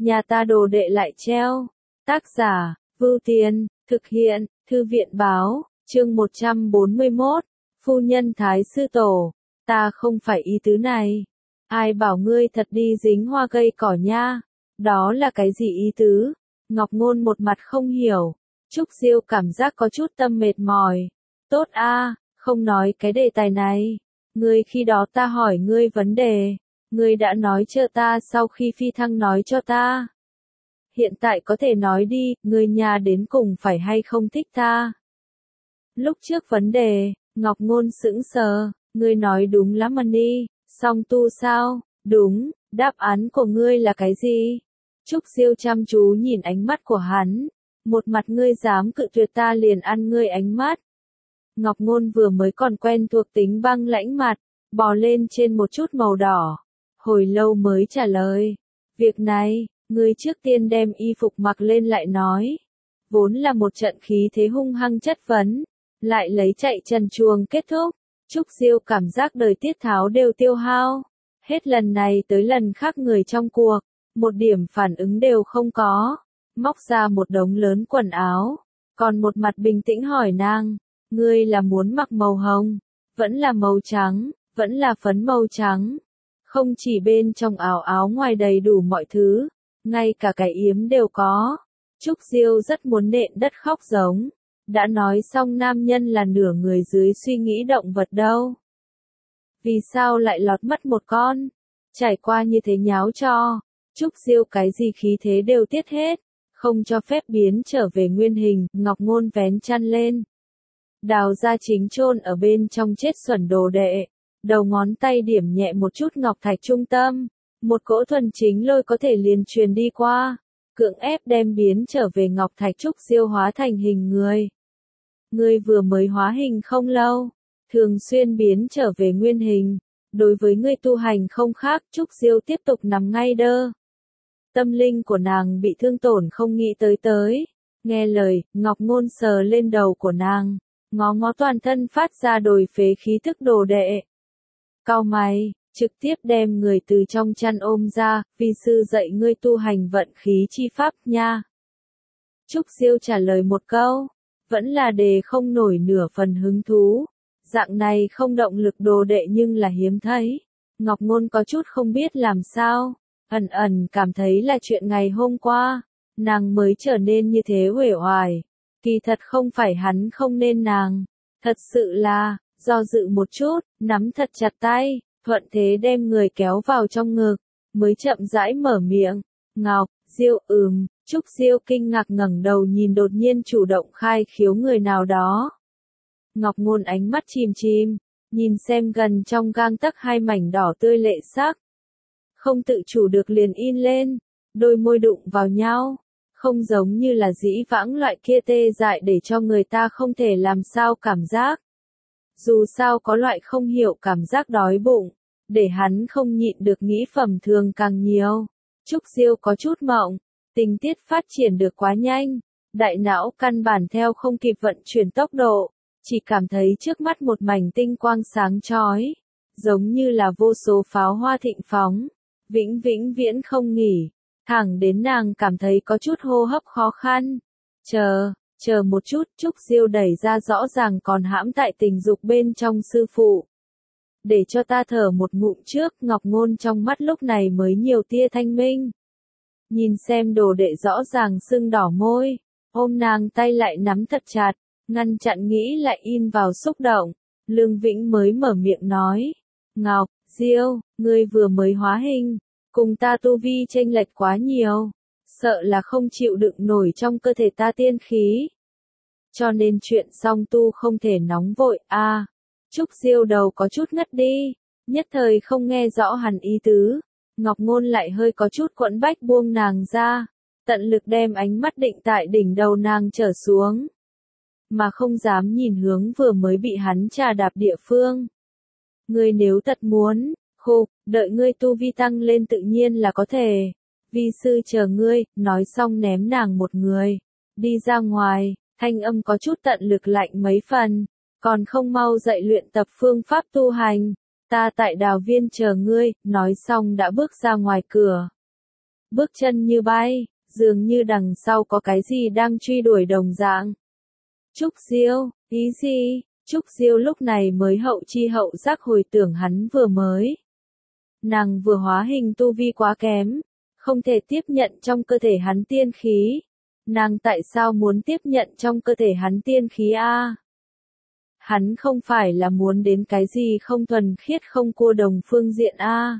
nhà ta đồ đệ lại treo. Tác giả, Vưu Tiên, thực hiện, Thư viện báo, chương 141, Phu nhân Thái Sư Tổ, ta không phải ý tứ này. Ai bảo ngươi thật đi dính hoa cây cỏ nha, đó là cái gì ý tứ? Ngọc Ngôn một mặt không hiểu, Trúc Diêu cảm giác có chút tâm mệt mỏi. Tốt a, không nói cái đề tài này. Ngươi khi đó ta hỏi ngươi vấn đề, ngươi đã nói chờ ta sau khi phi thăng nói cho ta. Hiện tại có thể nói đi, ngươi nhà đến cùng phải hay không thích ta. Lúc trước vấn đề, Ngọc Ngôn sững sờ, ngươi nói đúng lắm mà đi, song tu sao, đúng, đáp án của ngươi là cái gì? Trúc Diêu chăm chú nhìn ánh mắt của hắn, một mặt ngươi dám cự tuyệt ta liền ăn ngươi ánh mắt. Ngọc Ngôn vừa mới còn quen thuộc tính băng lãnh mặt, bò lên trên một chút màu đỏ, hồi lâu mới trả lời, việc này, ngươi trước tiên đem y phục mặc lên lại nói. Vốn là một trận khí thế hung hăng chất vấn, lại lấy chạy trần truồng kết thúc. Trúc Diêu cảm giác đời tiết tháo đều tiêu hao, hết lần này tới lần khác người trong cuộc, một điểm phản ứng đều không có, móc ra một đống lớn quần áo, còn một mặt bình tĩnh hỏi nàng, ngươi là muốn mặc màu hồng, vẫn là màu trắng, vẫn là phấn màu trắng, không chỉ bên trong áo ngoài đầy đủ mọi thứ, ngay cả cái yếm đều có. Trúc Diêu rất muốn nện đất khóc giống. Đã nói xong nam nhân là nửa người dưới suy nghĩ động vật đâu. Vì sao lại lọt mất một con? Trải qua như thế nháo cho. Trúc Diêu cái gì khí thế đều tiết hết. Không cho phép biến trở về nguyên hình. Ngọc Ngôn vén chăn lên. Đào ra chính chôn ở bên trong chết xuẩn đồ đệ. Đầu ngón tay điểm nhẹ một chút ngọc thạch trung tâm. Một cỗ thuần chính lôi có thể liền truyền đi qua. Cưỡng ép đem biến trở về ngọc thạch. Trúc Diêu hóa thành hình người. Ngươi vừa mới hóa hình không lâu, thường xuyên biến trở về nguyên hình, đối với ngươi tu hành không khác. Trúc Diêu tiếp tục nằm ngay đơ. Tâm linh của nàng bị thương tổn không nghĩ tới. Nghe lời, Ngọc Ngôn sờ lên đầu của nàng, ngó ngó toàn thân phát ra đồi phế khí thức đồ đệ. Cau mày, trực tiếp đem người từ trong chăn ôm ra, vi sư dạy ngươi tu hành vận khí chi pháp nha. Trúc Diêu trả lời một câu. Vẫn là đề không nổi nửa phần hứng thú. Dạng này không động lực đồ đệ nhưng là hiếm thấy. Ngọc Ngôn có chút không biết làm sao. Ẩn ẩn cảm thấy là chuyện ngày hôm qua. Nàng mới trở nên như thế uể oải. Kỳ thật không phải hắn không nên nàng. Thật sự là, do dự một chút, nắm thật chặt tay, thuận thế đem người kéo vào trong ngực. Mới chậm rãi mở miệng. Ngọc, Diêu Trúc Diêu kinh ngạc ngẩng đầu nhìn đột nhiên chủ động khai khiếu người nào đó. Ngọc Ngôn ánh mắt chìm chìm, nhìn xem gần trong gang tấc hai mảnh đỏ tươi lệ sắc. Không tự chủ được liền in lên, đôi môi đụng vào nhau, không giống như là dĩ vãng loại kia tê dại để cho người ta không thể làm sao cảm giác. Dù sao có loại không hiểu cảm giác đói bụng, để hắn không nhịn được nghĩ phẩm thường càng nhiều. Trúc Diêu có chút mộng. Tình tiết phát triển được quá nhanh, đại não căn bản theo không kịp vận chuyển tốc độ, chỉ cảm thấy trước mắt một mảnh tinh quang sáng chói, giống như là vô số pháo hoa thịnh phóng, vĩnh viễn không nghỉ, thẳng đến nàng cảm thấy có chút hô hấp khó khăn. Chờ một chút. Trúc Diêu đẩy ra rõ ràng còn hãm tại tình dục bên trong sư phụ. Để cho ta thở một ngụm trước. Ngọc Ngôn trong mắt lúc này mới nhiều tia thanh minh. Nhìn xem đồ đệ rõ ràng sưng đỏ môi, ôm nàng tay lại nắm thật chặt, ngăn chặn nghĩ lại in vào xúc động. Lương Vĩnh mới mở miệng nói, Ngọc, Diêu, ngươi vừa mới hóa hình, cùng ta tu vi chênh lệch quá nhiều, sợ là không chịu đựng nổi trong cơ thể ta tiên khí. Cho nên chuyện song tu không thể nóng vội a. Trúc Diêu đầu có chút ngất đi, nhất thời không nghe rõ hẳn ý tứ. Ngọc Ngôn lại hơi có chút quẫn bách buông nàng ra, tận lực đem ánh mắt định tại đỉnh đầu nàng trở xuống, mà không dám nhìn hướng vừa mới bị hắn trà đạp địa phương. Ngươi nếu thật muốn, đợi ngươi tu vi tăng lên tự nhiên là có thể. Vi sư chờ ngươi. Nói xong ném nàng một người, đi ra ngoài, thanh âm có chút tận lực lạnh mấy phần, còn không mau dậy luyện tập phương pháp tu hành. Ta tại Đào Viên chờ ngươi. Nói xong đã bước ra ngoài cửa. bước chân như bay, dường như đằng sau có cái gì đang truy đuổi đồng dạng. Trúc Diêu, ý gì? Trúc Diêu lúc này mới hậu chi hậu giác hồi tưởng hắn vừa mới. Nàng vừa hóa hình tu vi quá kém, không thể tiếp nhận trong cơ thể hắn tiên khí. Nàng tại sao muốn tiếp nhận trong cơ thể hắn tiên khí a? Hắn không phải là muốn đến cái gì không thuần khiết không cua đồng phương diện a?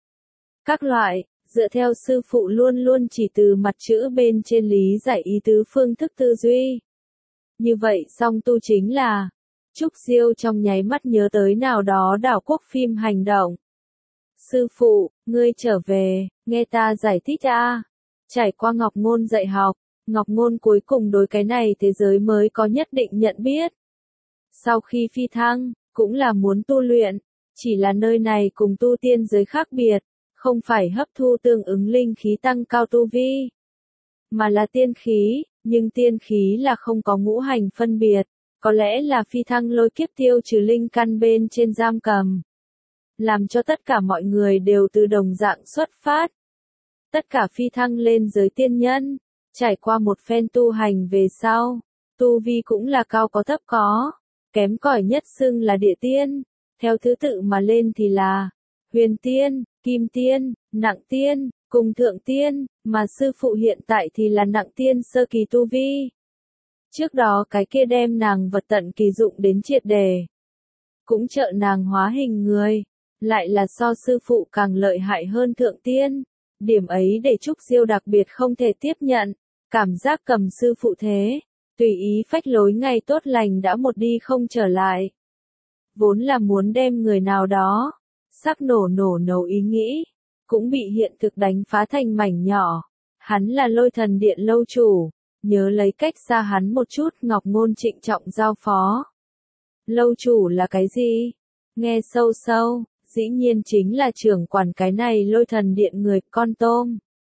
Các loại, dựa theo sư phụ luôn luôn chỉ từ mặt chữ bên trên lý giải ý tứ phương thức tư duy. Như vậy song tu chính là, Trúc Diêu trong nháy mắt nhớ tới nào đó đảo quốc phim hành động. Sư phụ, ngươi trở về, nghe ta giải thích a. Trải qua Ngọc Ngôn dạy học, Ngọc Ngôn cuối cùng đối cái này thế giới mới có nhất định nhận biết. Sau khi phi thăng, cũng là muốn tu luyện, chỉ là nơi này cùng tu tiên giới khác biệt, không phải hấp thu tương ứng linh khí tăng cao tu vi, mà là tiên khí, nhưng tiên khí là không có ngũ hành phân biệt, có lẽ là phi thăng lôi kiếp tiêu trừ linh căn bên trên giam cầm, làm cho tất cả mọi người đều từ đồng dạng xuất phát. Tất cả phi thăng lên giới tiên nhân, trải qua một phen tu hành về sau, tu vi cũng là cao có thấp có, kém cỏi nhất xưng là địa tiên, theo thứ tự mà lên thì là huyền tiên, kim tiên, nặng tiên, cùng thượng tiên, mà sư phụ hiện tại thì là nặng tiên sơ kỳ tu vi. Trước đó cái kia đem nàng vật tận kỳ dụng đến triệt đề, cũng trợ nàng hóa hình người, lại là so sư phụ càng lợi hại hơn thượng tiên. Điểm ấy để Trúc Diêu đặc biệt không thể tiếp nhận, cảm giác cầm sư phụ thế, tùy ý phách lối ngày tốt lành đã một đi không trở lại. Vốn là muốn đem người nào đó, sắp nổ nấu ý nghĩ, cũng bị hiện thực đánh phá thành mảnh nhỏ. Hắn là Lôi Thần Điện lâu chủ, nhớ lấy cách xa hắn một chút. Ngọc Ngôn trịnh trọng giao phó. Lâu chủ là cái gì? Nghe sâu sâu, dĩ nhiên chính là trưởng quản cái này Lôi Thần Điện người con tôm.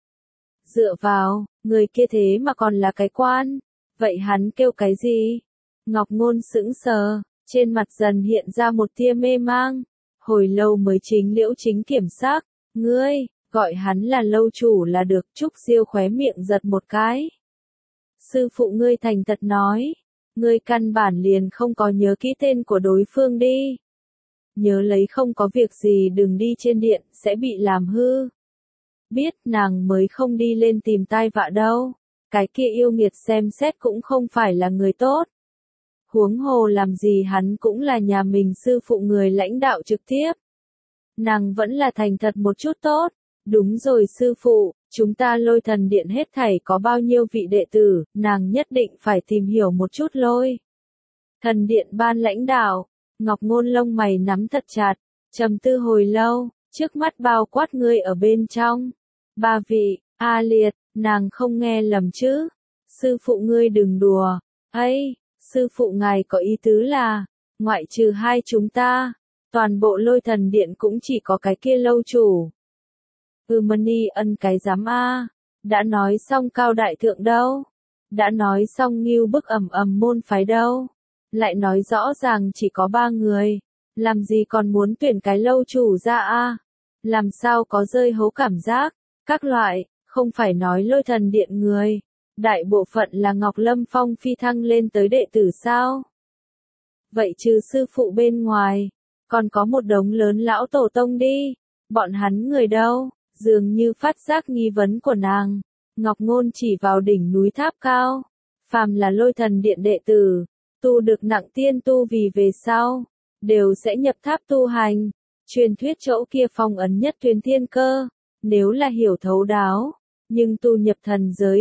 Dựa vào, người kia thế mà còn là cái quan, vậy hắn kêu cái gì? Ngọc Ngôn sững sờ, trên mặt dần hiện ra một tia mê mang, hồi lâu mới chính liễu chính kiểm sắc, ngươi, gọi hắn là lâu chủ là được. Trúc Diêu khóe miệng giật một cái. Sư phụ ngươi thành thật nói, ngươi căn bản liền không có nhớ kỹ tên của đối phương đi. Nhớ lấy không có việc gì đừng đi trên điện, sẽ bị làm hư. Biết nàng mới không đi lên tìm tai vạ đâu, cái kia yêu nghiệt xem xét cũng không phải là người tốt. Huống hồ làm gì hắn cũng là nhà mình sư phụ người lãnh đạo trực tiếp. Nàng vẫn là thành thật một chút tốt. Đúng rồi sư phụ, chúng ta Lôi Thần Điện hết thảy có bao nhiêu vị đệ tử, nàng nhất định phải tìm hiểu một chút Lôi Thần Điện ban lãnh đạo. Ngọc Ngôn lông mày nắm thật chặt, trầm tư hồi lâu, trước mắt bao quát ngươi ở bên trong. 3 vị, A Liệt, nàng không nghe lầm chứ? Sư phụ ngươi đừng đùa. Ấy, sư phụ ngài có ý tứ là, ngoại trừ hai chúng ta, toàn bộ Lôi Thần Điện cũng chỉ có cái kia lâu chủ. Mani ân cái dám a, đã nói xong cao đại thượng đâu, đã nói xong nghiêu bức môn phái đâu, lại nói rõ ràng chỉ có 3 người, làm gì còn muốn tuyển cái lâu chủ ra a? Làm sao có rơi hấu cảm giác, các loại, không phải nói Lôi Thần Điện người, đại bộ phận là Ngọc Lâm Phong phi thăng lên tới đệ tử sao? Vậy trừ sư phụ bên ngoài, còn có một đống lớn lão tổ tông đi, bọn hắn người đâu? Dường như phát giác nghi vấn của nàng, Ngọc Ngôn chỉ vào đỉnh núi tháp cao, phàm là Lôi Thần Điện đệ tử, tu được nặng tiên tu vì về sau, đều sẽ nhập tháp tu hành. Truyền thuyết chỗ kia phong ấn nhất thuyền thiên cơ, nếu là hiểu thấu đáo, nhưng tu nhập thần giới,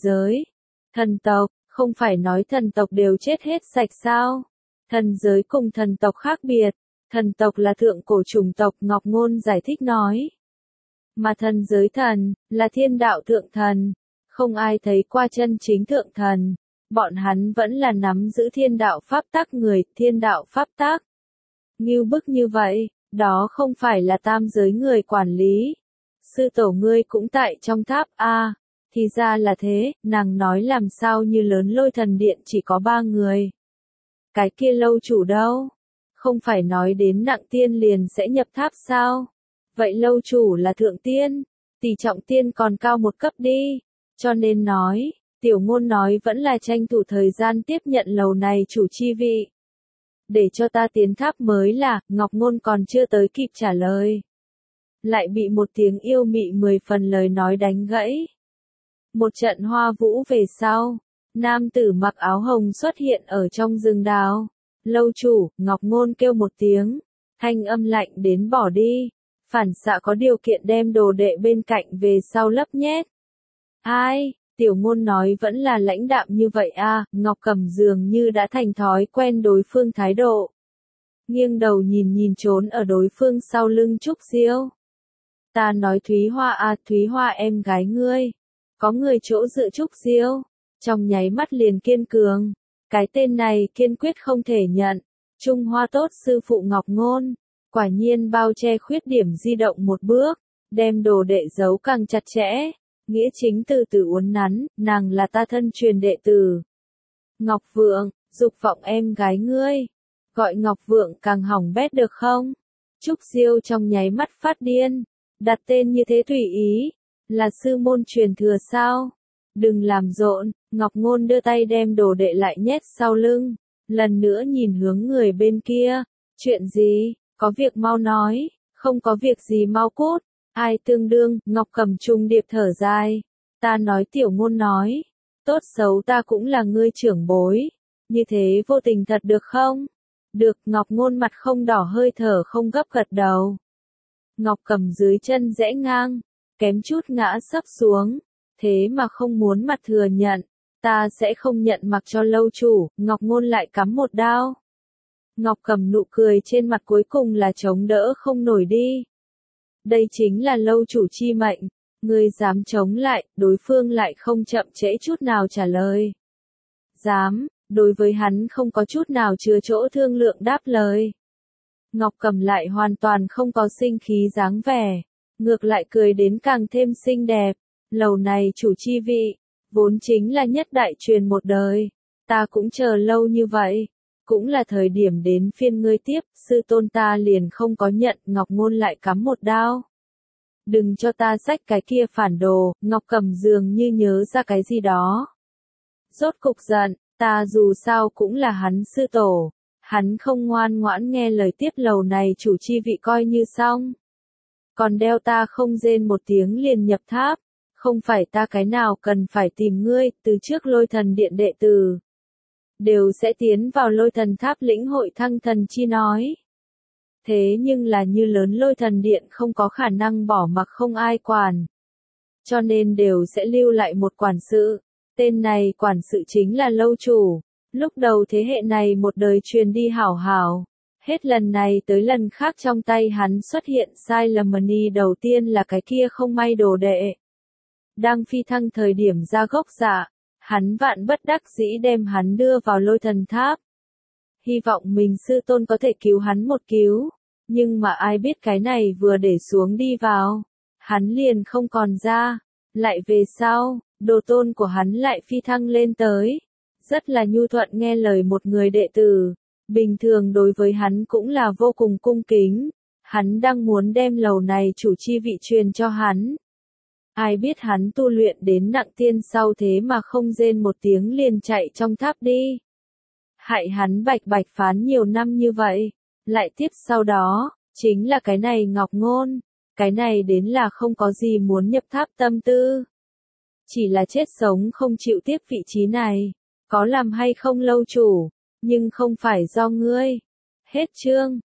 thần tộc, không phải nói thần tộc đều chết hết sạch sao? Thần giới cùng thần tộc khác biệt, thần tộc là thượng cổ chủng tộc, Ngọc Ngôn giải thích nói. Mà thần giới thần, là thiên đạo thượng thần, không ai thấy qua chân chính thượng thần, bọn hắn vẫn là nắm giữ thiên đạo pháp tắc người, thiên đạo pháp tắc. Ngưu bức như vậy, đó không phải là tam giới người quản lý. Sư tổ ngươi cũng tại trong tháp a, thì ra là thế, nàng nói làm sao như lớn Lôi Thần Điện chỉ có 3 người. Cái kia lâu chủ đâu? Không phải nói đến nặng tiên liền sẽ nhập tháp sao? Vậy lâu chủ là thượng tiên, tỷ trọng tiên còn cao một cấp đi. Cho nên nói, Tiểu Ngôn nói vẫn là tranh thủ thời gian tiếp nhận lầu này chủ chi vị. Để cho ta tiến tháp mới là, Ngọc Ngôn còn chưa tới kịp trả lời. Lại bị một tiếng yêu mị 10 phần lời nói đánh gãy. Một trận hoa vũ về sau, nam tử mặc áo hồng xuất hiện ở trong rừng đào. Lâu chủ, Ngọc Ngôn kêu một tiếng, thanh âm lạnh đến bỏ đi. Phản xạ có điều kiện đem đồ đệ bên cạnh về sau lấp nhét. Ai? Tiểu Ngôn nói vẫn là lãnh đạm như vậy à, Ngọc Cẩm dường như đã thành thói quen đối phương thái độ. Nghiêng đầu nhìn nhìn trốn ở đối phương sau lưng Trúc Diêu. Ta nói Thúy Hoa à, Thúy Hoa em gái ngươi. Có người chỗ dựa Trúc Diêu. Trong nháy mắt liền kiên cường. Cái tên này kiên quyết không thể nhận. Trung Hoa tốt sư phụ Ngọc Ngôn. Quả nhiên bao che khuyết điểm di động một bước. Đem đồ đệ giấu càng chặt chẽ. Nghĩa chính từ từ uốn nắn, nàng là ta thân truyền đệ tử. Ngọc Vượng, dục vọng em gái ngươi. Gọi Ngọc Vượng càng hỏng bét được không? Trúc Diêu trong nháy mắt phát điên. Đặt tên như thế tùy ý. Là sư môn truyền thừa sao? Đừng làm rộn, Ngọc Ngôn đưa tay đem đồ đệ lại nhét sau lưng. Lần nữa nhìn hướng người bên kia. Chuyện gì? Có việc mau nói. Không có việc gì mau cút. Ai tương đương, Ngọc Cẩm trung điệp thở dài. Ta nói Tiểu Ngôn nói. Tốt xấu ta cũng là ngươi trưởng bối. Như thế vô tình thật được không? Được, Ngọc Ngôn mặt không đỏ hơi thở không gấp gật đầu. Ngọc Cẩm dưới chân rẽ ngang. Kém chút ngã sấp xuống. Thế mà không muốn mặt thừa nhận. Ta sẽ không nhận mặc cho lâu chủ, Ngọc Ngôn lại cắm một đao. Ngọc Cẩm nụ cười trên mặt cuối cùng là chống đỡ không nổi đi. Đây chính là lâu chủ chi mệnh, ngươi dám chống lại, đối phương lại không chậm trễ chút nào trả lời. Dám, đối với hắn không có chút nào chứa chỗ thương lượng đáp lời. Ngọc Cẩm lại hoàn toàn không có sinh khí dáng vẻ, ngược lại cười đến càng thêm xinh đẹp. Lầu này chủ chi vị, vốn chính là nhất đại truyền một đời, ta cũng chờ lâu như vậy. Cũng là thời điểm đến phiên ngươi tiếp, sư tôn ta liền không có nhận, Ngọc Ngôn lại cắm một đao. Đừng cho ta xách cái kia phản đồ, Ngọc Cẩm dường như nhớ ra cái gì đó. Rốt cục giận, ta dù sao cũng là hắn sư tổ. Hắn không ngoan ngoãn nghe lời tiếp lầu này chủ chi vị coi như xong. Còn đeo ta không rên một tiếng liền nhập tháp. Không phải ta cái nào cần phải tìm ngươi, từ trước Lôi Thần Điện đệ tử đều sẽ tiến vào Lôi Thần Tháp lĩnh hội thăng thần chi nói. Thế nhưng là như lớn Lôi Thần Điện không có khả năng bỏ mặc không ai quản. Cho nên đều sẽ lưu lại một quản sự. Tên này quản sự chính là lâu chủ. Lúc đầu thế hệ này một đời truyền đi hảo hảo. Hết lần này tới lần khác trong tay hắn xuất hiện sai lầm mani đầu tiên là cái kia không may đồ đệ. Đang phi thăng thời điểm ra gốc dạ. Hắn vạn bất đắc dĩ đem hắn đưa vào Lôi Thần Tháp. Hy vọng mình sư tôn có thể cứu hắn một cứu. Nhưng mà ai biết cái này vừa để xuống đi vào. Hắn liền không còn ra. Lại về sau, đồ tôn của hắn lại phi thăng lên tới. Rất là nhu thuận nghe lời một người đệ tử. Bình thường đối với hắn cũng là vô cùng cung kính. Hắn đang muốn đem lầu này chủ chi vị truyền cho hắn. Ai biết hắn tu luyện đến nặng tiên sau thế mà không rên một tiếng liền chạy trong tháp đi. Hại hắn bạch bạch phán nhiều năm như vậy. Lại tiếp sau đó, chính là cái này Ngọc Ngôn. Cái này đến là không có gì muốn nhập tháp tâm tư. Chỉ là chết sống không chịu tiếp vị trí này. Có làm hay không lâu chủ, nhưng không phải do ngươi. Hết chương.